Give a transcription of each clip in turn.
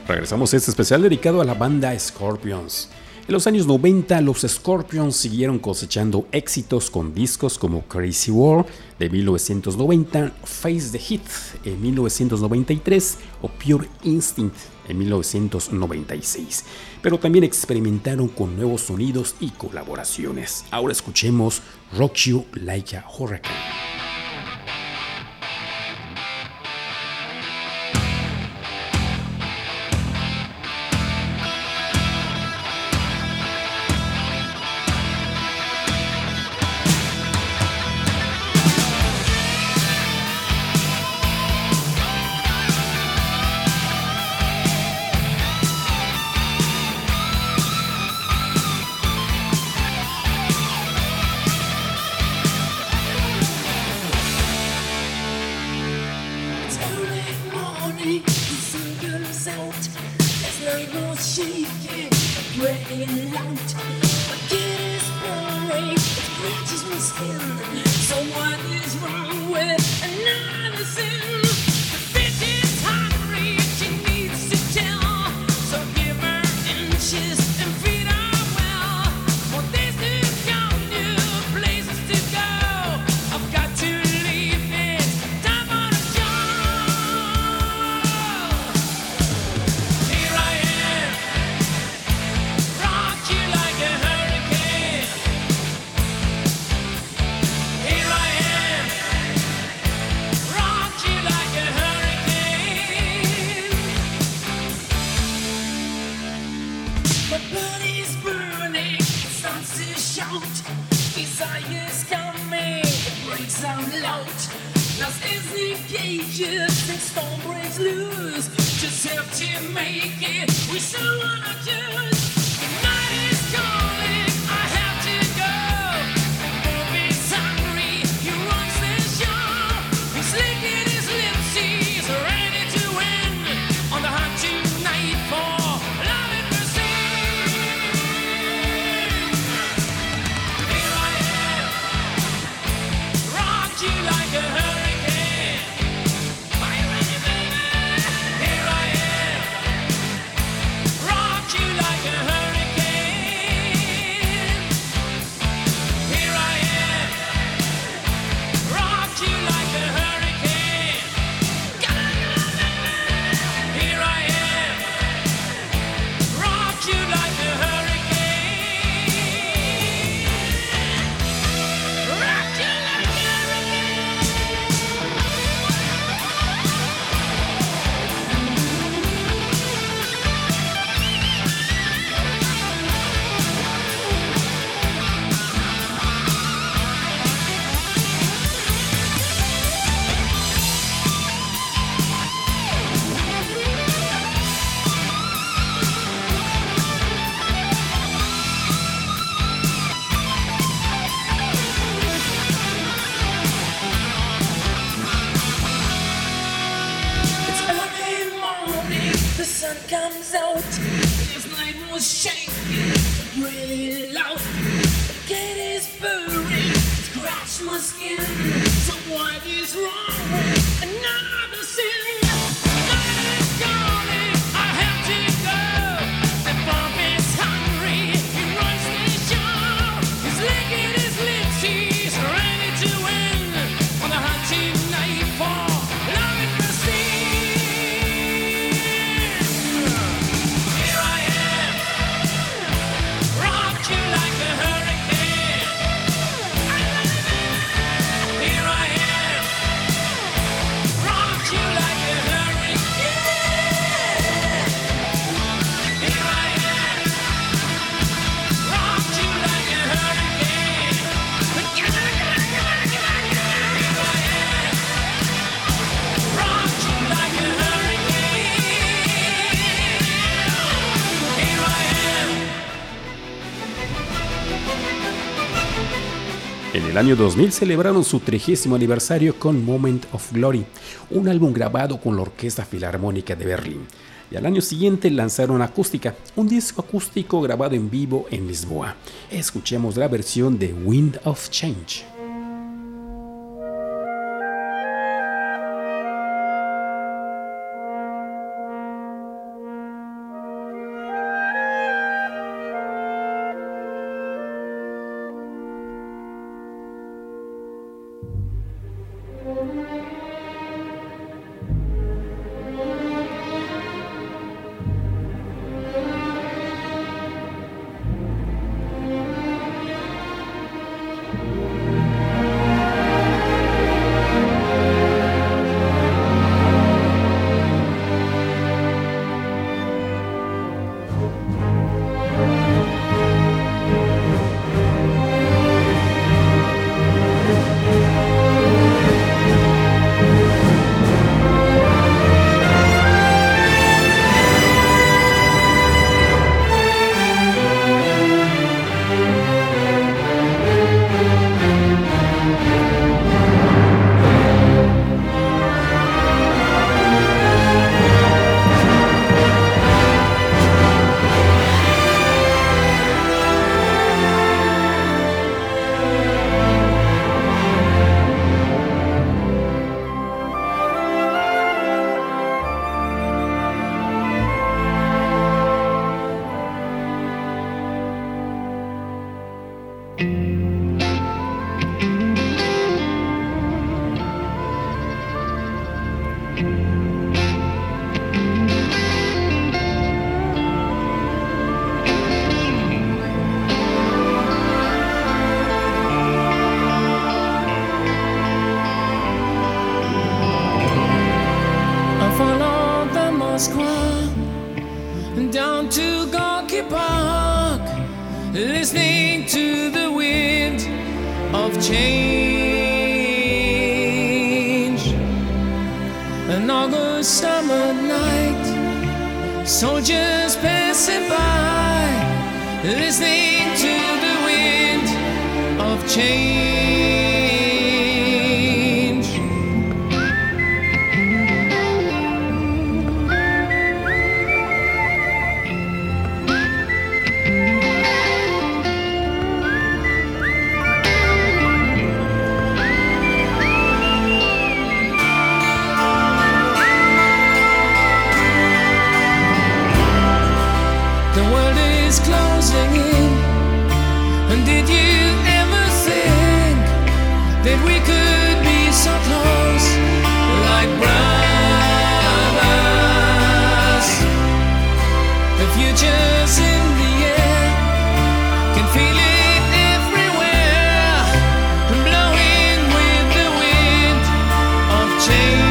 Regresamos a este especial dedicado a la banda Scorpions. En los años 90, los Scorpions siguieron cosechando éxitos con discos como Crazy World de 1990, Face the Heat en 1993 o Pure Instinct en 1996. Pero también experimentaron con nuevos sonidos y colaboraciones. Ahora escuchemos Rock You Like a Hurricane. En el año 2000 celebraron su 30º aniversario con Moment of Glory, un álbum grabado con la Orquesta Filarmónica de Berlín. Y al año siguiente lanzaron Acústica, un disco acústico grabado en vivo en Lisboa. Escuchemos la versión de Wind of Change. down to Gorky Park, listening to the wind of change. An August summer night, soldiers passing by, listening to the wind of change. The world is closing in, and did you ever think that we could be so close, like brothers? The future's in the air, can feel it everywhere, blowing with the wind of change.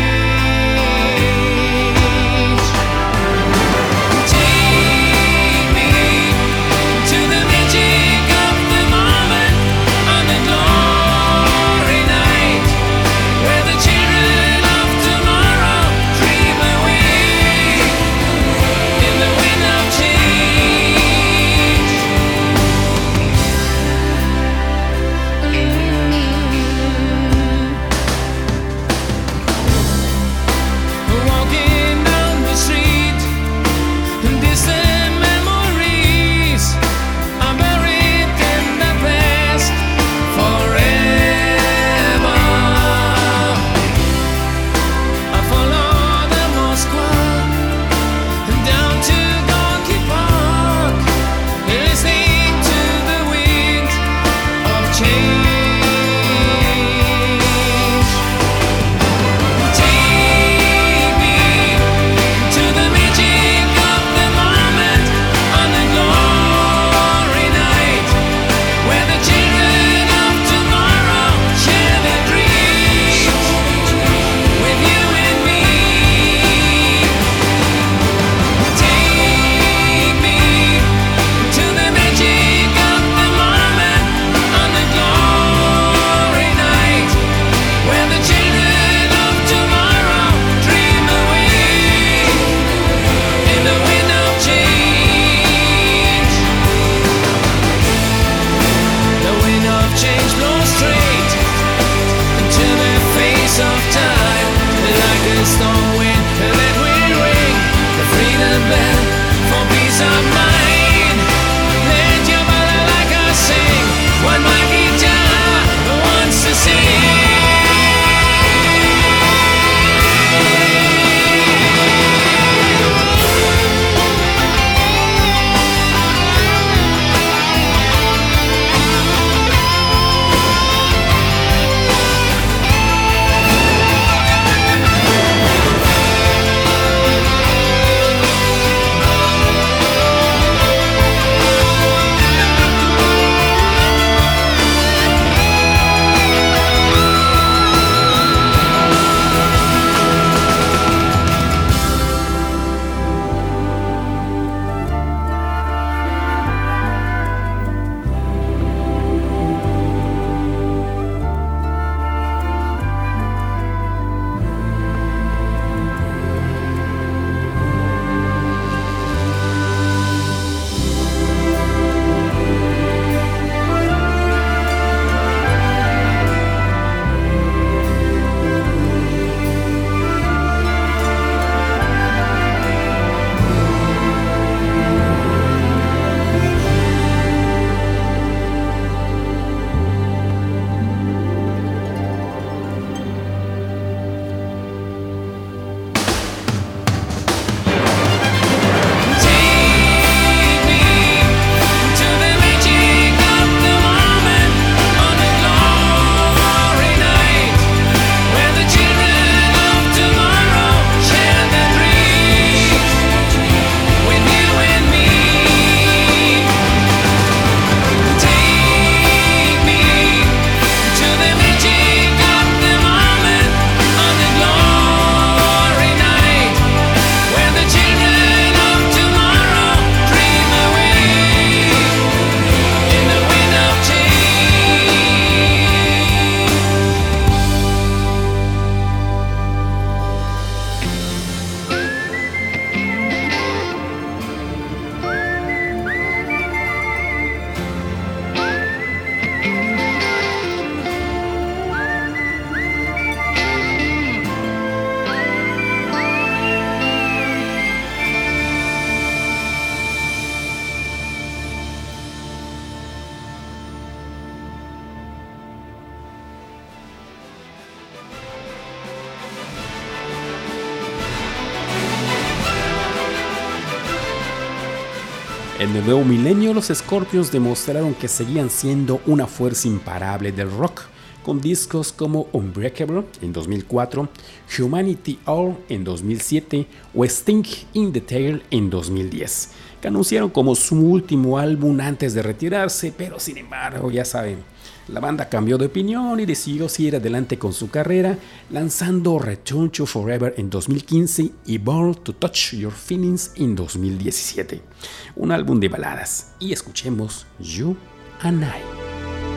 En el nuevo milenio, los Scorpions demostraron que seguían siendo una fuerza imparable del rock, con discos como Unbreakable en 2004, Humanity All en 2007 o Sting in the Tail en 2010, que anunciaron como su último álbum antes de retirarse, pero sin embargo, ya saben, la banda cambió de opinión y decidió seguir adelante con su carrera, lanzando Return to Forever en 2015 y Born to Touch Your Feelings en 2017, un álbum de baladas. Y escuchemos You and I.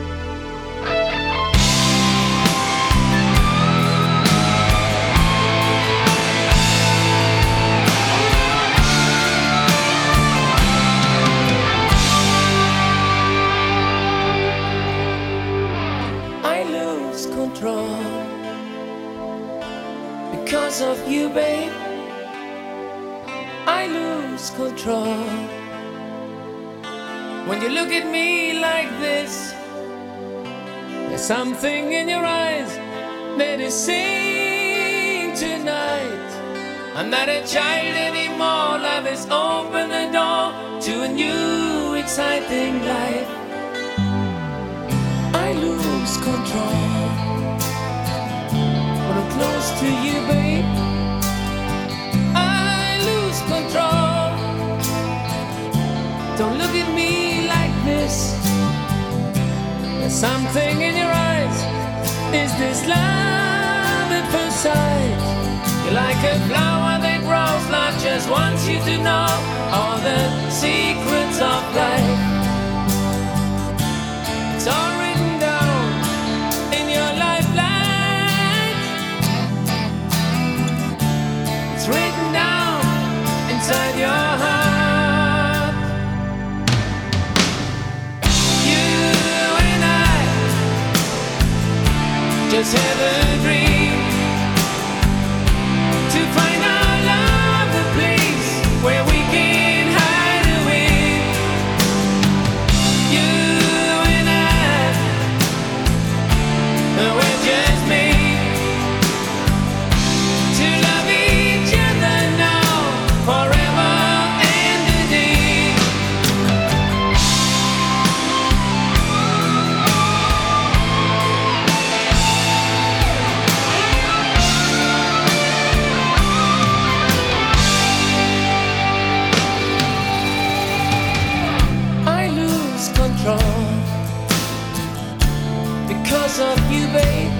Because of you, babe, I lose control. When you look at me like this, there's something in your eyes that is saying tonight, I'm not a child anymore. Love has opened the door to a new exciting life. I lose control when I'm close to you, babe. I lose control. Don't look at me like this. There's something in your eyes. Is this love at first sight? You're like a flower that grows. Life just wants you to know all the secrets of life. It's all written down in your lifeline. It's written down inside your heart. You and I just have a dream to find our love, a place where we can hide away. You and I, we're just made to love each other now, forever and a day. I lose control because of you, babe.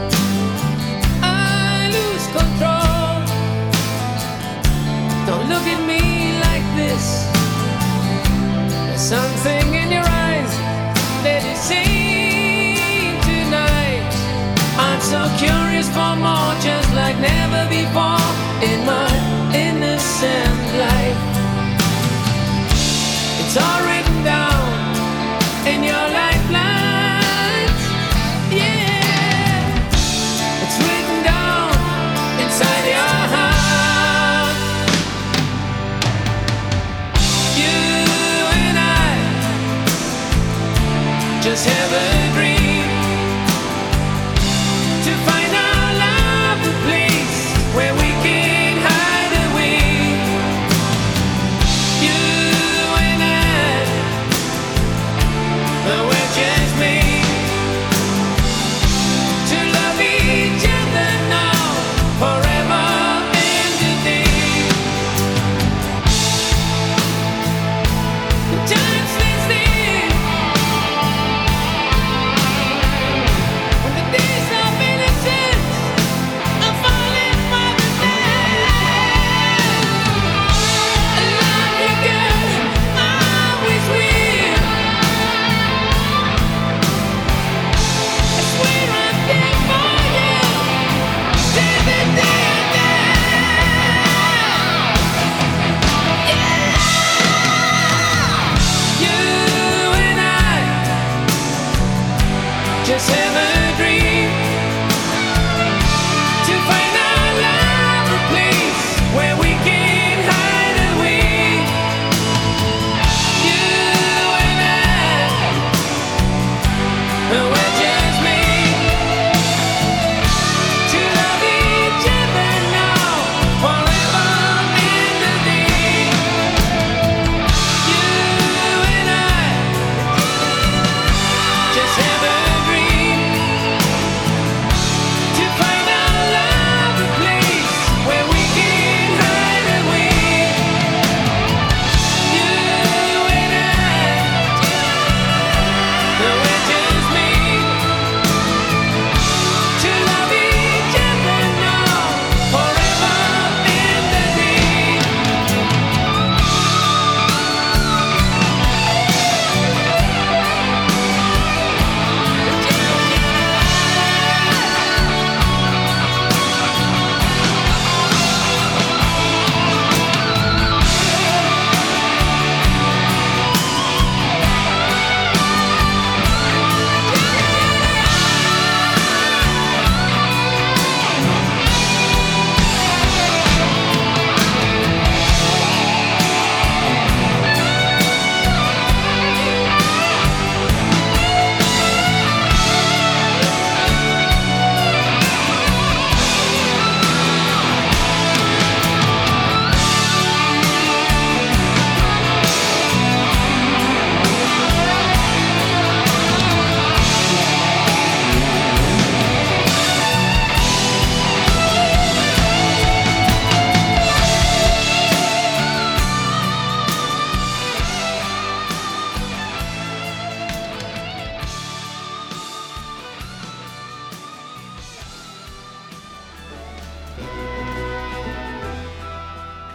I lose control. Don't look at me like this. There's something in your eyes that is saying tonight, I'm so curious for more, just like never before in my innocent life. It's all written down in your lifelines. Yeah, it's written down inside your heart. You and I just have a dream to find our love, a place where we can hide.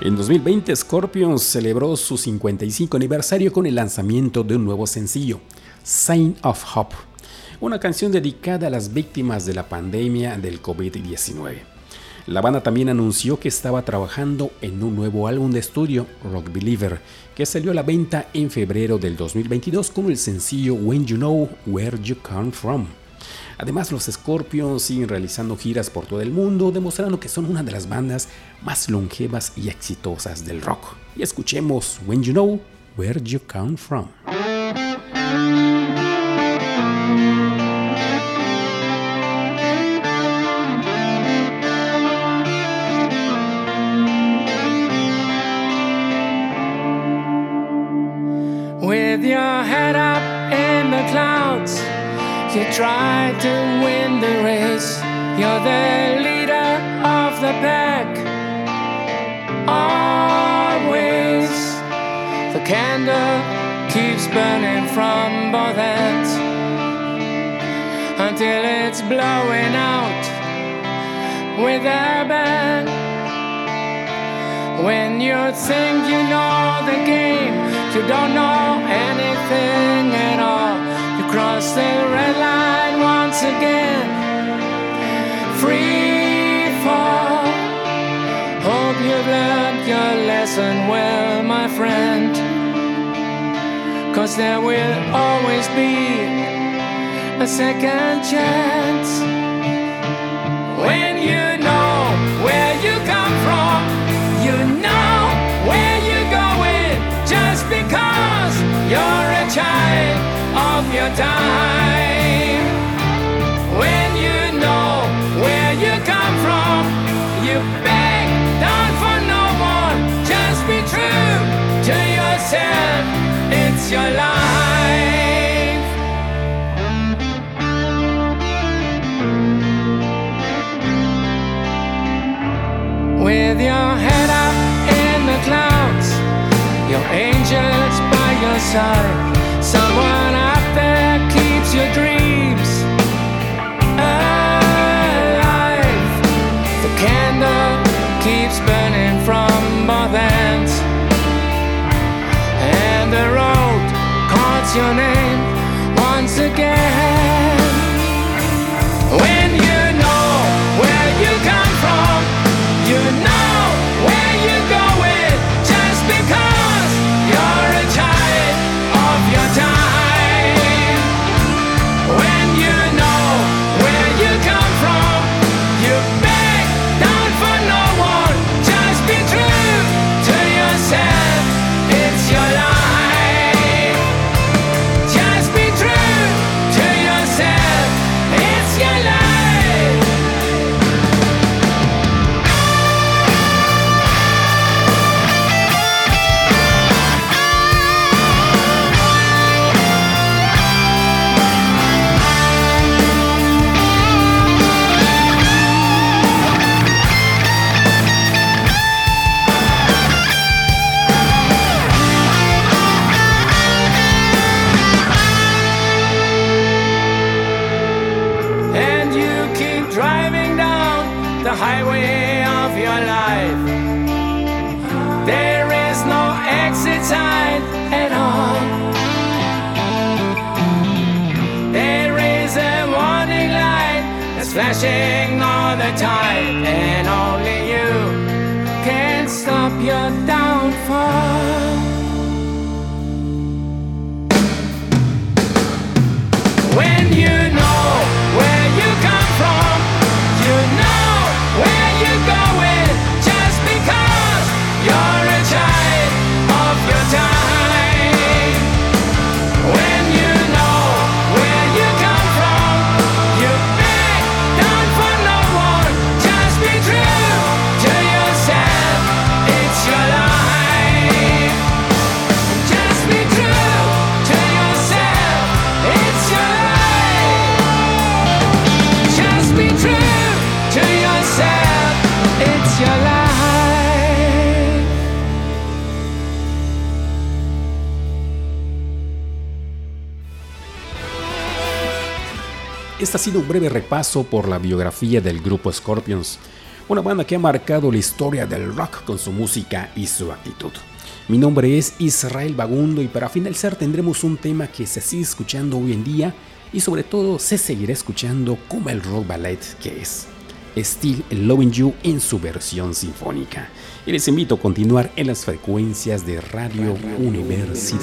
En 2020, Scorpions celebró su 55 aniversario con el lanzamiento de un nuevo sencillo, Sign of Hope, una canción dedicada a las víctimas de la pandemia del COVID-19. La banda también anunció que estaba trabajando en un nuevo álbum de estudio, Rock Believer, que salió a la venta en febrero del 2022 como el sencillo When You Know Where You Come From. Además, los Scorpions siguen realizando giras por todo el mundo, demostrando que son una de las bandas más longevas y exitosas del rock. Y escuchemos When You Know Where You Come From. With your head up in the clouds, you try to win the race. You're the leader of the pack. Always the candle keeps burning from both ends until it's blowing out with a bang. When you think you know the game, you don't know anything at all. You cross the red line once again. Free fall. Hope you've learned your lesson well, my friend. 'Cause there will always be a second chance. When you know where you come from, you know where you're going, just because you're a child of your time. When you know where you come from, you beg down for no one, just be true to yourself, it's your life. With your head up in the clouds, your angels by your side, someone out there keeps your dreams alive. The candle keeps burning from both ends, and the road calls your name once again. When you know where you come from, you know where you're going, just because you're a child of your time. When you know where you come from, you beg down for no one, just be true to yourself, it's your life. Just be true to yourself, it's your life. And you keep driving down the highway of your life. There is no exit sign at all. There is a warning light that's flashing all the time, and only you can stop your downfall. When you know where you come from, you know where you're going, just because you're a child of your time. When you know where you come from, you beg down for no one, just be true to yourself, it's your life. Just be true to yourself, it's your life. Just be true to yourself, it's your life. Este ha sido un breve repaso por la biografía del grupo Scorpions, una banda que ha marcado la historia del rock con su música y su actitud. Mi nombre es Israel Bagundo y para finalizar tendremos un tema que se sigue escuchando hoy en día y sobre todo se seguirá escuchando como el rock ballet que es. Still Loving You en su versión sinfónica. Y les invito a continuar en las frecuencias de Radio Universidad.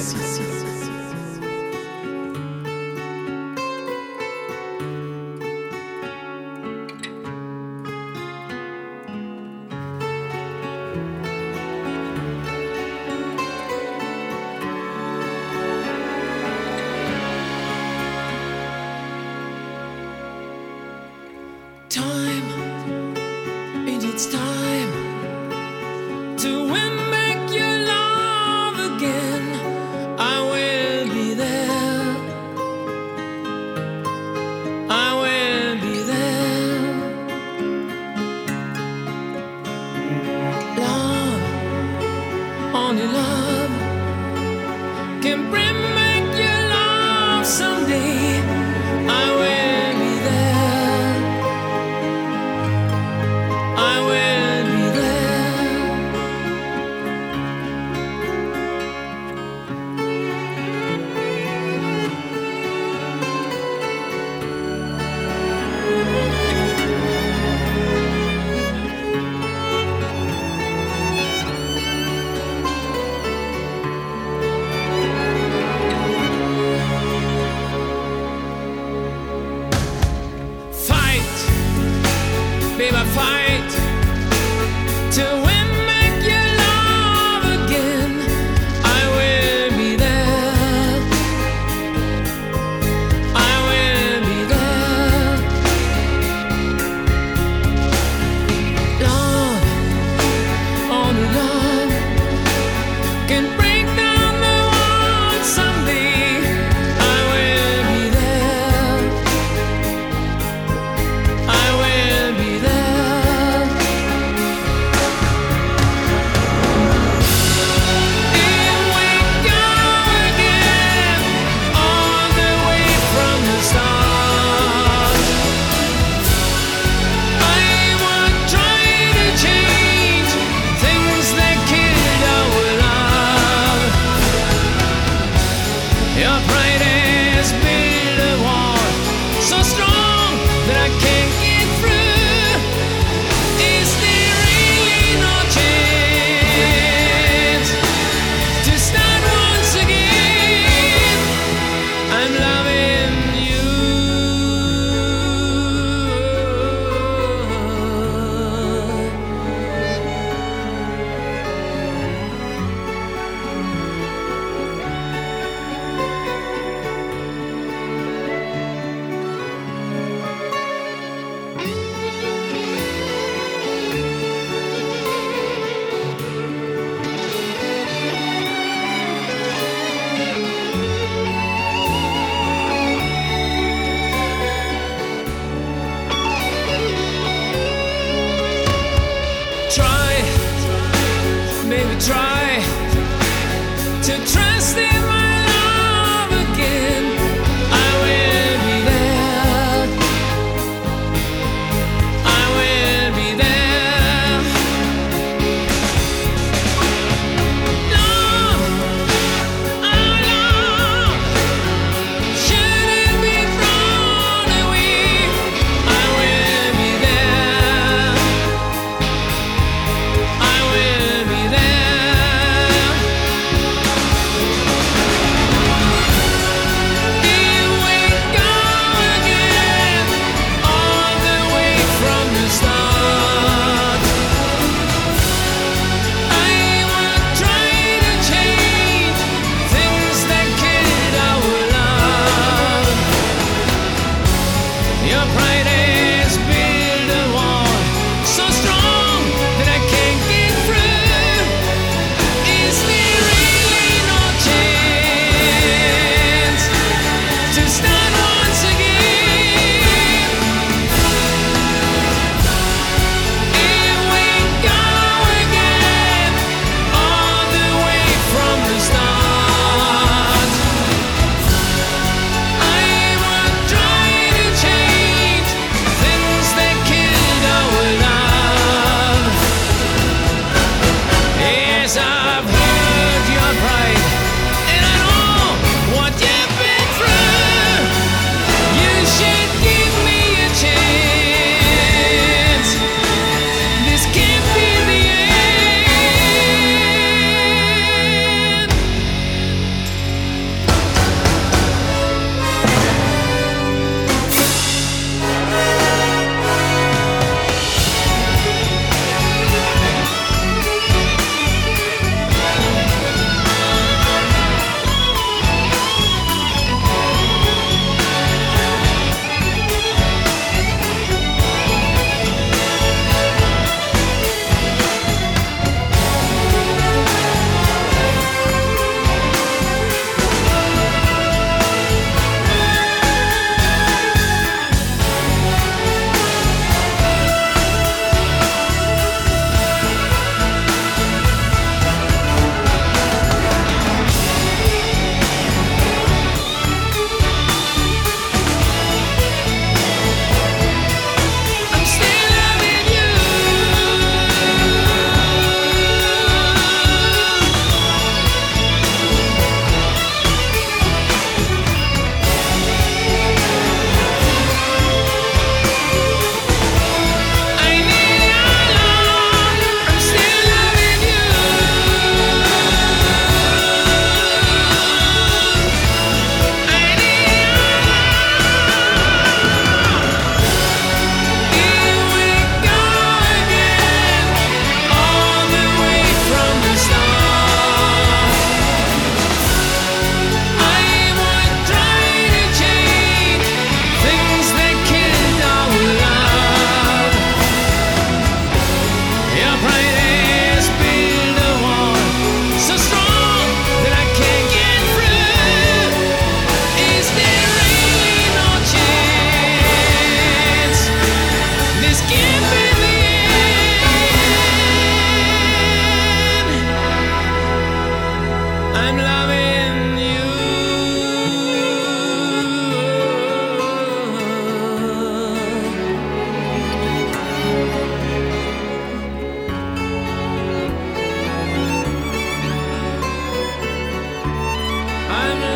I'm